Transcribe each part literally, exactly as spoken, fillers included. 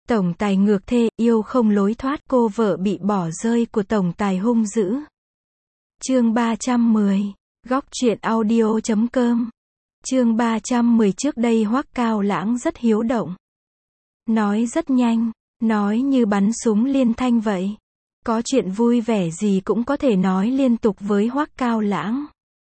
Tổng tài ngược thê, yêu không lối thoát, cô vợ bị bỏ rơi của tổng tài hung dữ. Chương ba trăm mười. Góc truyện audio chấm com. Chương ba trăm mười. Trước đây Hoắc Cao Lãng rất hiếu động. Nói rất nhanh, nói như bắn súng liên thanh vậy. Có chuyện vui vẻ gì cũng có thể nói liên tục với Hoắc Cao Lãng.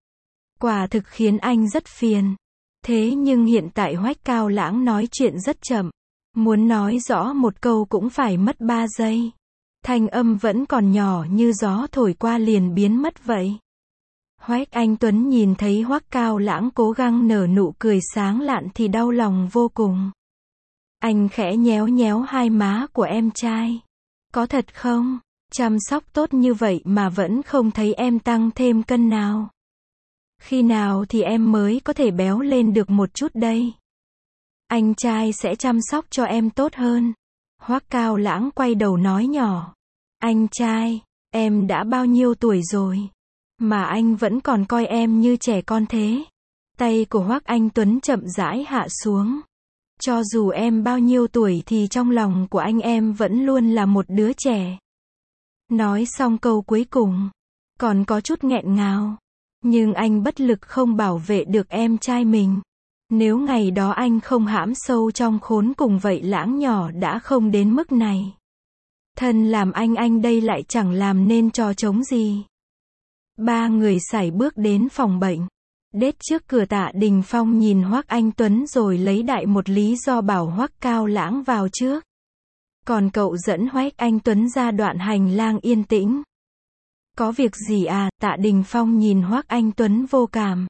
Quả thực khiến anh rất phiền. Thế nhưng hiện tại Hoắc Cao Lãng nói chuyện rất chậm. Muốn nói rõ một câu cũng phải mất ba giây. Thanh âm vẫn còn nhỏ như gió thổi qua liền biến mất vậy. Hoắc Anh Tuấn nhìn thấy Hoắc Cao Lãng cố gắng nở nụ cười sáng lạn thì đau lòng vô cùng. Anh khẽ nhéo nhéo hai má của em trai. Có thật không? Chăm sóc tốt như vậy mà vẫn không thấy em tăng thêm cân nào. Khi nào thì em mới có thể béo lên được một chút đây? Anh trai sẽ chăm sóc cho em tốt hơn. Hoắc Cao Lãng quay đầu nói nhỏ. Anh trai, em đã bao nhiêu tuổi rồi? Mà anh vẫn còn coi em như trẻ con thế. Tay của Hoắc Anh Tuấn chậm rãi hạ xuống. Cho dù em bao nhiêu tuổi thì trong lòng của anh em vẫn luôn là một đứa trẻ. Nói xong câu cuối cùng, còn có chút nghẹn ngào. Nhưng anh bất lực không bảo vệ được em trai mình. Nếu ngày đó anh không hãm sâu trong khốn cùng vậy Lãng nhỏ đã không đến mức này. Thân làm anh anh đây lại chẳng làm nên trò trống gì. Ba người sải bước đến phòng bệnh. Đết trước cửa Tạ Đình Phong nhìn Hoắc Anh Tuấn rồi lấy đại một lý do bảo Hoắc Cao Lãng vào trước. Còn cậu dẫn Hoắc Anh Tuấn ra đoạn hành lang yên tĩnh. Có việc gì à? Tạ Đình Phong nhìn Hoắc Anh Tuấn vô cảm.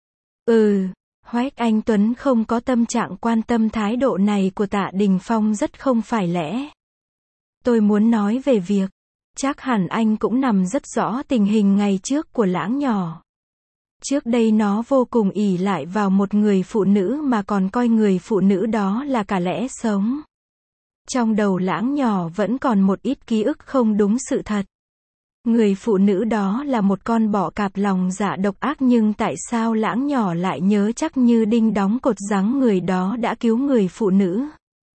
Ừ. Hoắc Anh Tuấn không có tâm trạng quan tâm thái độ này của Tạ Đình Phong rất không phải lẽ. Tôi muốn nói về việc, chắc hẳn anh cũng nằm rất rõ tình hình ngày trước của Lãng nhỏ. Trước đây nó vô cùng ỷ lại vào một người phụ nữ mà còn coi người phụ nữ đó là cả lẽ sống. Trong đầu Lãng nhỏ vẫn còn một ít ký ức không đúng sự thật. Người phụ nữ đó là một con bọ cạp lòng dạ độc ác nhưng tại sao Lãng nhỏ lại nhớ chắc như đinh đóng cột rằng người đó đã cứu người phụ nữ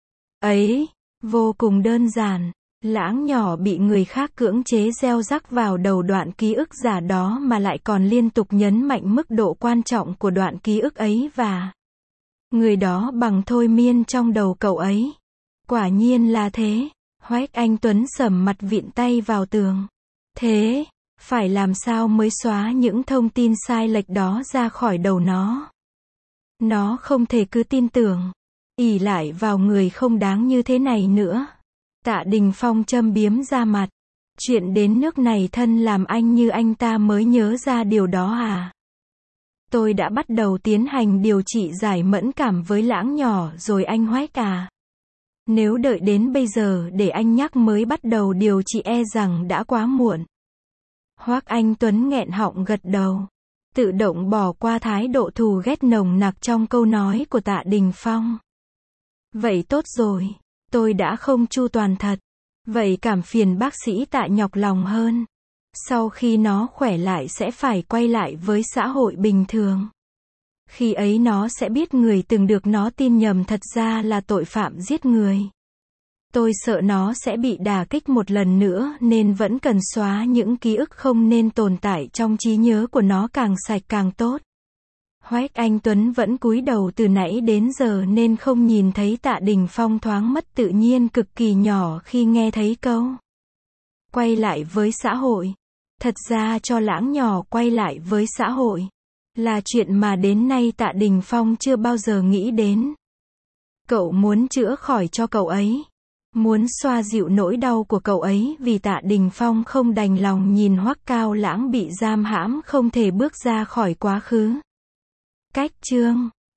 ấy? Vô cùng đơn giản, Lãng nhỏ bị người khác cưỡng chế gieo rắc vào đầu đoạn ký ức giả đó mà lại còn liên tục nhấn mạnh mức độ quan trọng của đoạn ký ức ấy và người đó bằng thôi miên trong đầu cậu ấy. Quả nhiên là thế. Hoắc Anh Tuấn sầm mặt vịn tay vào tường. Thế, phải làm sao mới xóa những thông tin sai lệch đó ra khỏi đầu nó? Nó không thể cứ tin tưởng, ỷ lại vào người không đáng như thế này nữa. Tạ Đình Phong châm biếm ra mặt. Chuyện đến nước này thân làm anh như anh ta mới nhớ ra điều đó à? Tôi đã bắt đầu tiến hành điều trị giải mẫn cảm với Lãng nhỏ rồi anh Hoắc à. Nếu đợi đến bây giờ để anh nhắc mới bắt đầu điều trị e rằng đã quá muộn. Hoắc Anh Tuấn nghẹn họng gật đầu. Tự động bỏ qua thái độ thù ghét nồng nặc trong câu nói của Tạ Đình Phong. Vậy tốt rồi, tôi đã không chu toàn thật. Vậy cảm phiền bác sĩ Tạ nhọc lòng hơn. Sau khi nó khỏe lại sẽ phải quay lại với xã hội bình thường. Khi ấy nó sẽ biết người từng được nó tin nhầm thật ra là tội phạm giết người. Tôi sợ nó sẽ bị đả kích một lần nữa nên vẫn cần xóa những ký ức không nên tồn tại trong trí nhớ của nó càng sạch càng tốt. Hoắc Anh Tuấn vẫn cúi đầu từ nãy đến giờ nên không nhìn thấy Tạ Đình Phong thoáng mất tự nhiên cực kỳ nhỏ khi nghe thấy câu quay lại với xã hội. Thật ra cho Lãng nhỏ quay lại với xã hội là chuyện mà đến nay Tạ Đình Phong chưa bao giờ nghĩ đến. Cậu muốn chữa khỏi cho cậu ấy. Muốn xoa dịu nỗi đau của cậu ấy vì Tạ Đình Phong không đành lòng nhìn Hoắc Cao Lãng bị giam hãm không thể bước ra khỏi quá khứ. Cách chương